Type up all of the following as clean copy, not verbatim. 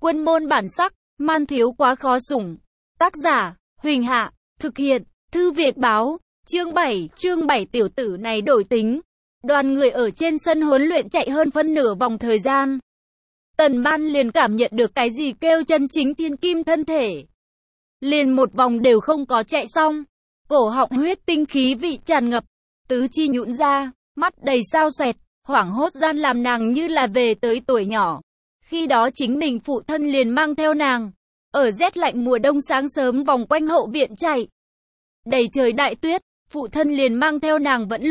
Quân môn bản sắc, man thiếu quá khó sủng. Tác giả, Huỳnh Hạ, thực hiện, Thư Viện Báo, chương 7 tiểu tử này đổi tính. Đoàn người ở trên sân huấn luyện chạy hơn phân nửa vòng thời gian. Tần Ban liền cảm nhận được cái gì kêu chân chính thiên kim thân thể. Liền một vòng đều không có chạy xong. Cổ họng huyết tinh khí vị tràn ngập, tứ chi nhũn ra, mắt đầy sao xoẹt, hoảng hốt gian làm nàng như là về tới tuổi nhỏ. Khi đó chính mình phụ thân liền mang theo nàng, ở rét lạnh mùa đông sáng sớm vòng quanh hậu viện chạy. Đầy trời đại tuyết, phụ thân liền mang theo nàng vẫn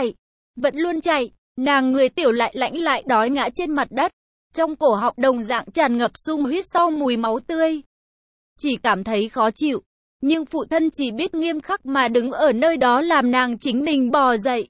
luôn chạy, nàng người tiểu lại lãnh lại đói ngã trên mặt đất. Trong cổ họng đồng dạng tràn ngập sung huyết sau mùi máu tươi. Chỉ cảm thấy khó chịu, nhưng phụ thân chỉ biết nghiêm khắc mà đứng ở nơi đó làm nàng chính mình bò dậy.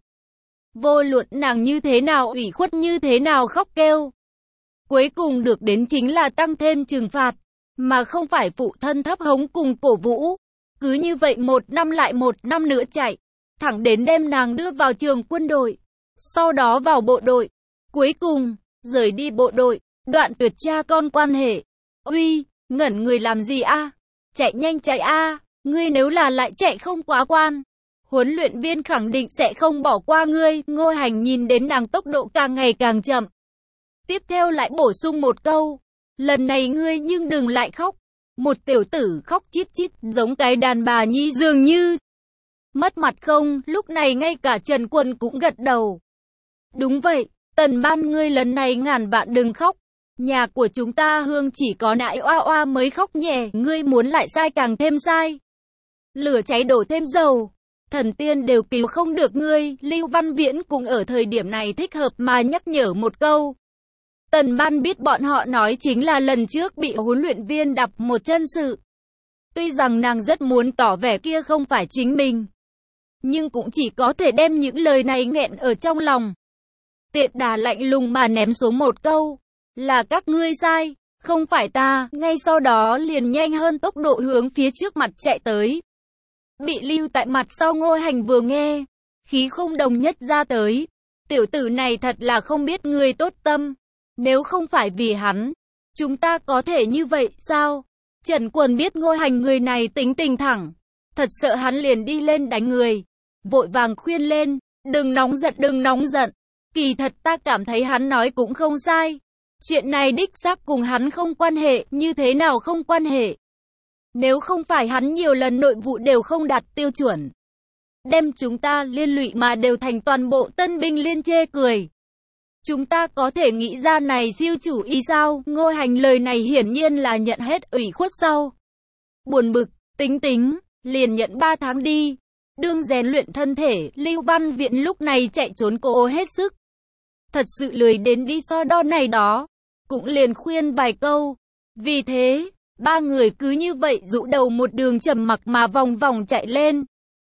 Vô luận nàng như thế nào ủy khuất như thế nào khóc kêu. Cuối cùng được đến chính là tăng thêm trừng phạt, mà không phải phụ thân thấp hống cùng cổ vũ. Cứ như vậy một năm lại một năm nữa chạy, thẳng đến đem nàng đưa vào trường quân đội, sau đó vào bộ đội, cuối cùng rời đi bộ đội, đoạn tuyệt cha con quan hệ. Uy, ngẩn người làm gì a? Chạy nhanh chạy a, ngươi nếu là lại chạy không quá quan, huấn luyện viên khẳng định sẽ không bỏ qua ngươi. Ngô Hành nhìn đến nàng tốc độ càng ngày càng chậm. Tiếp theo lại bổ sung một câu, lần này ngươi nhưng đừng lại khóc. Một tiểu tử khóc chít chít giống cái đàn bà nhi dường như. Mất mặt không? Lúc này ngay cả Trần Quân cũng gật đầu. Đúng vậy, Tần Ban ngươi lần này ngàn vạn đừng khóc. Nhà của chúng ta Hương chỉ có nại oa oa mới khóc nhẹ, ngươi muốn lại sai càng thêm sai. Lửa cháy đổ thêm dầu, thần tiên đều cứu không được ngươi. Lưu Văn Viễn cũng ở thời điểm này thích hợp mà nhắc nhở một câu. Tần Ban biết bọn họ nói chính là lần trước bị huấn luyện viên đập một chân sự. Tuy rằng nàng rất muốn tỏ vẻ kia không phải chính mình, nhưng cũng chỉ có thể đem những lời này nghẹn ở trong lòng. Tiện đà lạnh lùng mà ném xuống một câu, là các ngươi sai, không phải ta. Ngay sau đó liền nhanh hơn tốc độ hướng phía trước mặt chạy tới. Bị lưu tại mặt sau Ngô Hành vừa nghe, khí không đồng nhất ra tới. Tiểu tử này thật là không biết người tốt tâm. Nếu không phải vì hắn, chúng ta có thể như vậy sao? Trần Quân biết Ngô Hành người này tính tình thẳng, thật sợ hắn liền đi lên đánh người. Vội vàng khuyên lên, đừng nóng giận. Kỳ thật ta cảm thấy hắn nói cũng không sai. Chuyện này đích xác cùng hắn không quan hệ, như thế nào không quan hệ? Nếu không phải hắn nhiều lần nội vụ đều không đạt tiêu chuẩn, đem chúng ta liên lụy mà đều thành toàn bộ tân binh liên chê cười. Chúng ta có thể nghĩ ra này siêu chủ ý sao? Ngô Hành lời này hiển nhiên là nhận hết ủy khuất sau. Buồn bực, tính, liền nhận 3 tháng đi. Đương rèn luyện thân thể, Lưu Văn Viễn lúc này chạy trốn cố hết sức. Thật sự lười đến đi so đo này đó, cũng liền khuyên vài câu. Vì thế, 3 người cứ như vậy dụ đầu một đường trầm mặc mà vòng vòng chạy lên.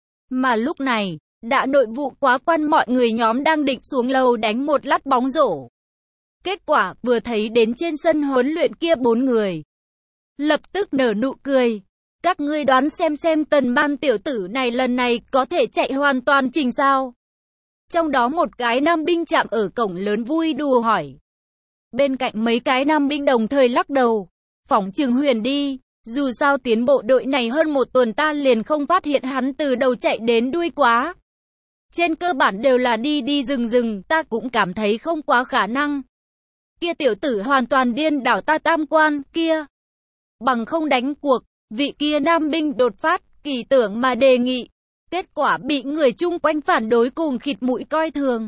Mà lúc này, đã nội vụ quá quan mọi người nhóm đang định xuống lầu đánh một lát bóng rổ. Kết quả vừa thấy đến trên sân huấn luyện kia 4 người, lập tức nở nụ cười. Các ngươi đoán xem Tần Ban tiểu tử này lần này có thể chạy hoàn toàn trình sao? Trong đó một cái nam binh chạm ở cổng lớn vui đùa hỏi. Bên cạnh mấy cái nam binh đồng thời lắc đầu. Phỏng chừng Huyền đi, dù sao tiến bộ đội này hơn 1 tuần ta liền không phát hiện hắn từ đầu chạy đến đuôi quá. Trên cơ bản đều là đi dừng, ta cũng cảm thấy không quá khả năng. Kia tiểu tử hoàn toàn điên đảo ta tam quan, kia. Bằng không đánh cuộc, vị kia nam binh đột phát, kỳ tưởng mà đề nghị. Kết quả bị người chung quanh phản đối cùng khịt mũi coi thường.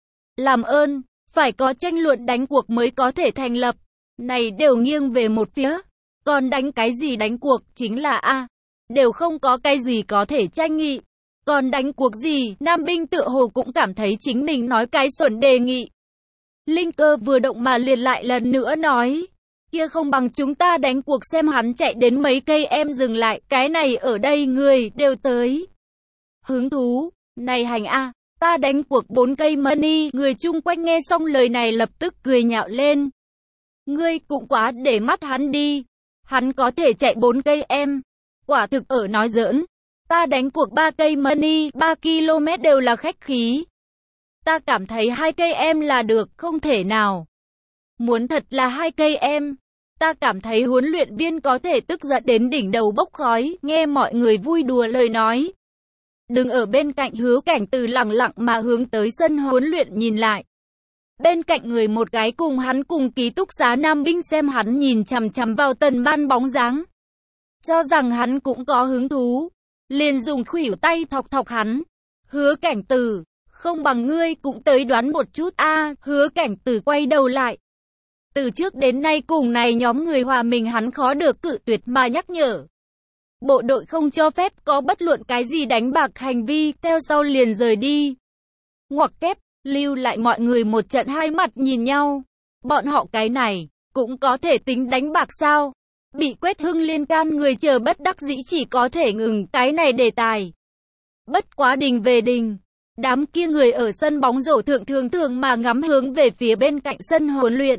Làm ơn, phải có tranh luận đánh cuộc mới có thể thành lập. Này đều nghiêng về một phía. Còn đánh cái gì đánh cuộc chính là đều không có cái gì có thể tranh nghị. Còn đánh cuộc gì? Nam binh tựa hồ cũng cảm thấy chính mình nói cái xuẩn đề nghị. Linh Cơ vừa động mà liền lại lần nữa nói. Kia không bằng chúng ta đánh cuộc xem hắn chạy đến mấy cây em dừng lại. Cái này ở đây người đều tới. Hứng thú, này Hành ta đánh cuộc 4 cây money. Người chung quanh nghe xong lời này lập tức cười nhạo lên. Ngươi cũng quá để mắt hắn đi. Hắn có thể chạy 4 cây em. Quả thực ở nói giỡn. Ta đánh cuộc 3 cây money, 3 km đều là khách khí. Ta cảm thấy 2 cây em là được, không thể nào. Muốn thật là 2 cây em, Ta cảm thấy huấn luyện viên có thể tức giận đến đỉnh đầu bốc khói, nghe mọi người vui đùa lời nói. Đứng ở bên cạnh Hứa Cảnh Từ lặng lặng mà hướng tới sân huấn luyện nhìn lại. Bên cạnh người một gái cùng hắn cùng ký túc xá nam binh xem hắn nhìn chằm chằm vào Tần Ban bóng dáng. Cho rằng hắn cũng có hứng thú. Liền dùng khuỷu tay thọc thọc hắn. Hứa Cảnh Từ, không bằng ngươi cũng tới đoán một chút a. Hứa Cảnh Từ quay đầu lại. Từ trước đến nay cùng này nhóm người hòa mình hắn khó được cự tuyệt mà nhắc nhở. Bộ đội không cho phép có bất luận cái gì đánh bạc hành vi, theo sau liền rời đi. Ngoặc kép, lưu lại mọi người một trận hai mặt nhìn nhau. Bọn họ cái này, cũng có thể tính đánh bạc sao? Bị Quét Hưng Liên can người chờ bất đắc dĩ chỉ có thể ngừng cái này đề tài. Bất quá đình về đình. Đám kia người ở sân bóng rổ thường thường mà ngắm hướng về phía bên cạnh sân huấn luyện.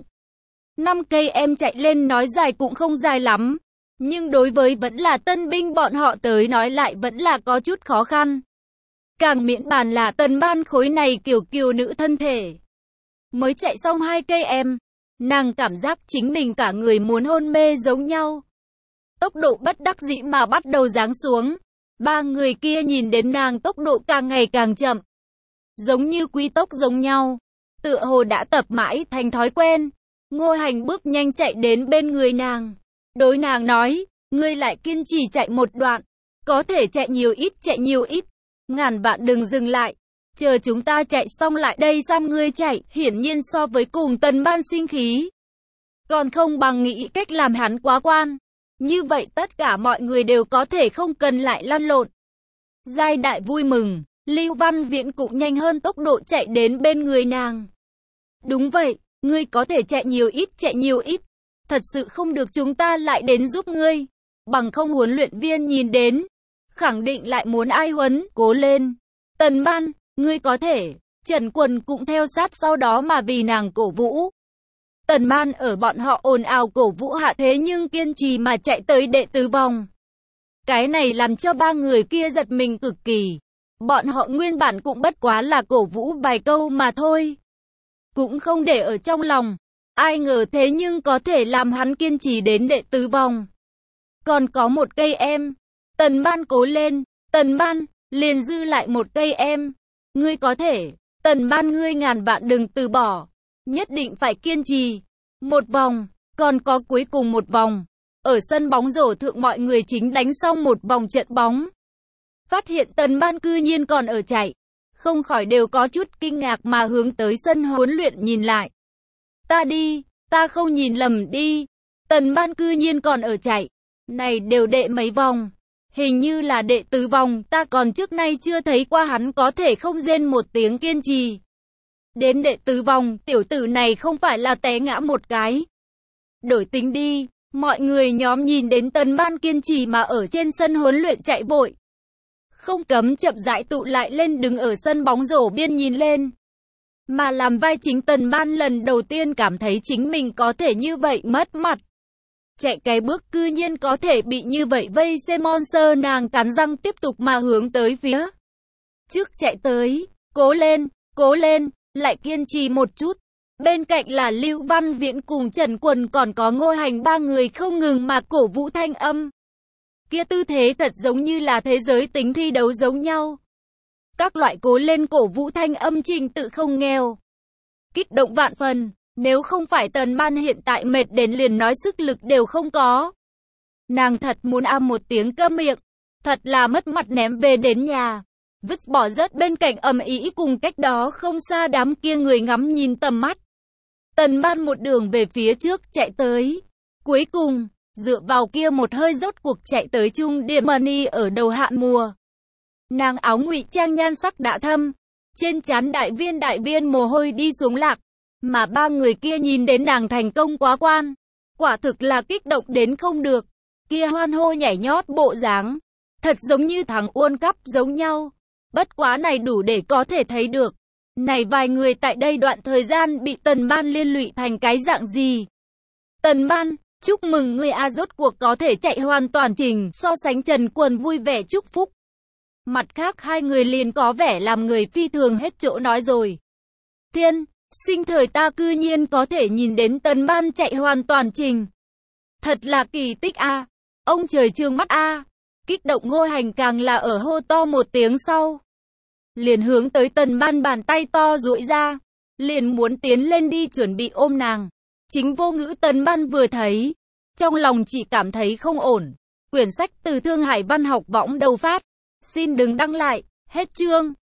5 cây em chạy lên nói dài cũng không dài lắm. Nhưng đối với vẫn là tân binh bọn họ tới nói lại vẫn là có chút khó khăn. Càng miễn bàn là Tần Ban khối này kiểu kiều nữ thân thể. Mới chạy xong 2 cây em. Nàng cảm giác chính mình cả người muốn hôn mê giống nhau. Tốc độ bất đắc dĩ mà bắt đầu giáng xuống. 3 người kia nhìn đến nàng tốc độ càng ngày càng chậm. Giống như quý tốc giống nhau. Tựa hồ đã tập mãi thành thói quen. Ngô Hành bước nhanh chạy đến bên người nàng. Đối nàng nói, ngươi lại kiên trì chạy một đoạn. Có thể chạy nhiều ít. Ngàn vạn đừng dừng lại. Chờ chúng ta chạy xong lại đây giam ngươi chạy. Hiển nhiên so với cùng Tần Ban sinh khí. Còn không bằng nghĩ cách làm hắn quá quan. Như vậy tất cả mọi người đều có thể không cần lại lăn lộn. Giai Đại vui mừng. Lưu Văn Viễn cũng nhanh hơn tốc độ chạy đến bên người nàng. Đúng vậy, ngươi có thể chạy nhiều ít. Thật sự không được chúng ta lại đến giúp ngươi. Bằng không huấn luyện viên nhìn đến. Khẳng định lại muốn ai huấn, cố lên. Tần Ban, ngươi có thể. Trần Quần cũng theo sát sau đó mà vì nàng cổ vũ. Tần Ban ở bọn họ ồn ào cổ vũ hạ thế nhưng kiên trì mà chạy tới đệ tứ vòng. Cái này làm cho 3 người kia giật mình cực kỳ. Bọn họ nguyên bản cũng bất quá là cổ vũ vài câu mà thôi. Cũng không để ở trong lòng. Ai ngờ thế nhưng có thể làm hắn kiên trì đến đệ tứ vòng. Còn có 1 cây em. Tần Ban cố lên. Tần Ban, liền dư lại 1 cây em. Ngươi có thể. Tần Ban ngươi ngàn vạn đừng từ bỏ. Nhất định phải kiên trì. 1 vòng. Còn có cuối cùng 1 vòng. Ở sân bóng rổ thượng mọi người chính đánh xong 1 vòng trận bóng. Phát hiện Tần Ban cư nhiên còn ở chạy. Không khỏi đều có chút kinh ngạc mà hướng tới sân huấn luyện nhìn lại. Ta đi, ta không nhìn lầm đi. Tần Ban cư nhiên còn ở chạy. Này đều đệ mấy vòng. Hình như là đệ tứ vòng, ta còn trước nay chưa thấy qua hắn có thể không rên một tiếng kiên trì. Đến đệ tứ vòng, tiểu tử này không phải là té ngã một cái. Đổi tính đi, mọi người nhóm nhìn đến Tần Ban kiên trì mà ở trên sân huấn luyện chạy vội. Không cấm chậm rãi tụ lại lên đứng ở sân bóng rổ biên nhìn lên. Mà làm vai chính Tần Ban lần đầu tiên cảm thấy chính mình có thể như vậy mất mặt. Chạy cái bước cư nhiên có thể bị như vậy vây xem monster, nàng cắn răng tiếp tục mà hướng tới phía trước chạy tới. Cố lên, lại kiên trì một chút. Bên cạnh là Lưu Văn Viễn cùng Trần Quần còn có Ngô Hành, 3 người không ngừng mà cổ vũ thanh âm. Kia tư thế thật giống như là thế giới tính thi đấu giống nhau. Các loại cố lên cổ vũ thanh âm trình tự không nghèo. Kích động vạn phần, nếu không phải Tần Ban hiện tại mệt đến liền nói sức lực đều không có. Nàng thật muốn một tiếng câm miệng, thật là mất mặt ném về đến nhà. Vứt bỏ rớt bên cạnh ầm ĩ cùng cách đó không xa đám kia người ngắm nhìn tầm mắt. Tần Ban một đường về phía trước chạy tới. Cuối cùng, dựa vào kia một hơi rốt cuộc chạy tới Trung Điểm Money ở đầu hạ mùa. Nàng áo ngụy trang nhan sắc đã thâm, trên trán đại viên mồ hôi đi xuống lạc, mà 3 người kia nhìn đến nàng thành công quá quan, quả thực là kích động đến không được. Kia hoan hô nhảy nhót bộ dáng, thật giống như thằng World Cup giống nhau. Bất quá này đủ để có thể thấy được, này vài người tại đây đoạn thời gian bị Tần Ban liên lụy thành cái dạng gì. Tần Ban, chúc mừng ngươi rốt cuộc có thể chạy hoàn toàn trình. So sánh Trần Quần vui vẻ chúc phúc. Mặt khác 2 người liền có vẻ làm người phi thường hết chỗ nói rồi. Thiên, sinh thời ta cư nhiên có thể nhìn đến Tần Ban chạy hoàn toàn trình. Thật là kỳ tích a. Ông trời trương mắt a. Kích động Ngô Hành càng là ở hô to một tiếng sau. Liền hướng tới Tần Ban bàn tay to duỗi ra. Liền muốn tiến lên đi chuẩn bị ôm nàng. Chính Vô Ngữ Tần Ban vừa thấy. Trong lòng chỉ cảm thấy không ổn. Quyển sách từ Thương Hải Văn học võng đầu phát. Xin đừng đăng lại. Hết chương.